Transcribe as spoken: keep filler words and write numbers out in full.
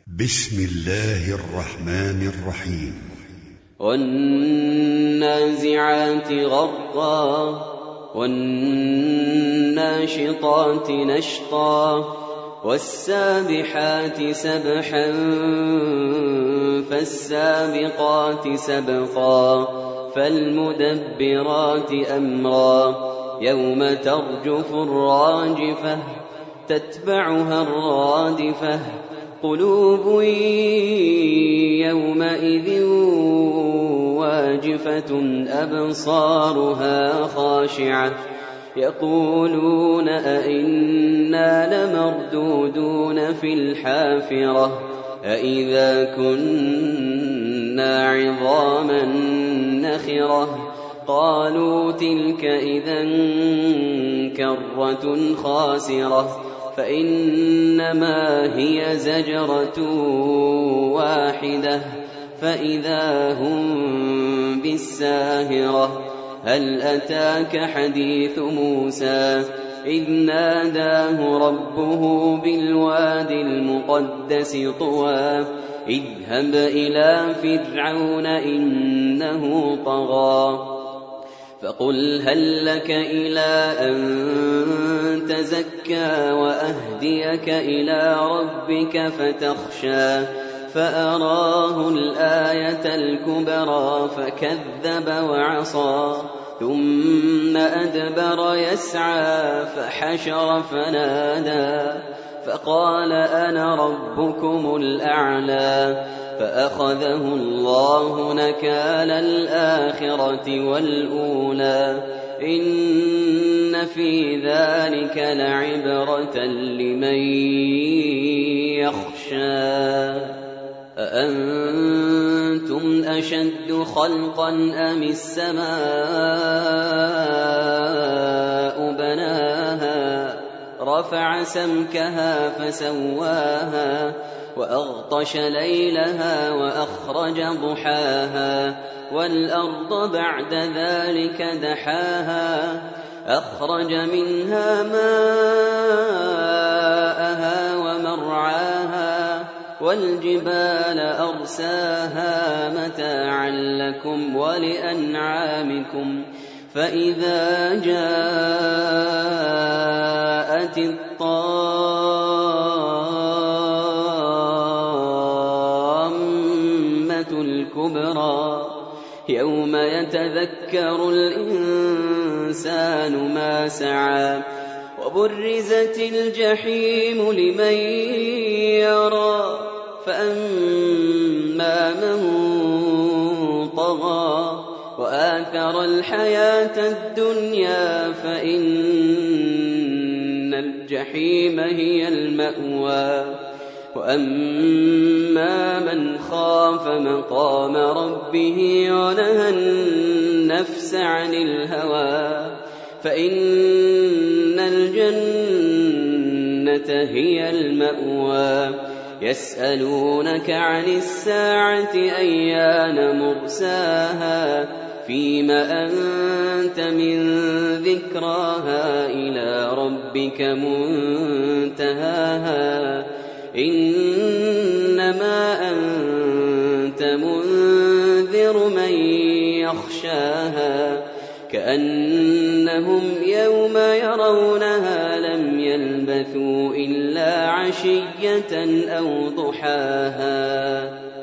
بسم الله الرحمن الرحيم. والنازعات غرقا والناشطات نشطا والسابحات سبحا فالسابقات سبقا فالمدبرات أمرا يوم ترجف الراجفة تتبعها الرادفة قلوب يومئذ واجفة أبصارها خاشعة يقولون أئنا لمردودون في الحافرة أئذا كنا عظاما نخرة قالوا تلك إذا كرة خاسرة فإنما هي زجرة واحدة فإذا هم بالساهرة هل أتاك حديث موسى إذ ناداه ربه بالواد المقدس طوى اذهب إلى فرعون إنه طغى فقل هل لك إلى أن تزكى وأهديك إلى ربك فتخشى فأراه الآية الكبرى فكذب وعصى ثم أدبر يسعى فحشر فنادى فقال أنا ربكم الأعلى فأخذه الله نكال الآخرة والأولى إن في ذلك لعبرة لمن يخشى أأنتم أشد خلقا أم السماء بناها رفع سمكها فسواها وأغطش ليلها وأخرج ضحاها والأرض بعد ذلك دحاها أخرج منها ماءها ومرعاها والجبال أرساها متاعا لكم ولأنعامكم فإذا جاءت الطامة الكبرى يوم يتذكر الإنسان ما سعى وبرزت الجحيم لمن يرى فأما من طغى وآثر الحياة الدنيا فإن الجحيم هي المأوى وأما من خاف مقام ربه ونهى النفس عن الهوى فإن الجنة هي المأوى يسألونك عن الساعة أيان مرساها فيم أنت من ذكراها إلى ربك منتهاها إنما أنت منذر من يخشاها كأنهم يوم يرونها لم يلبثوا إلا عشية أو ضحاها.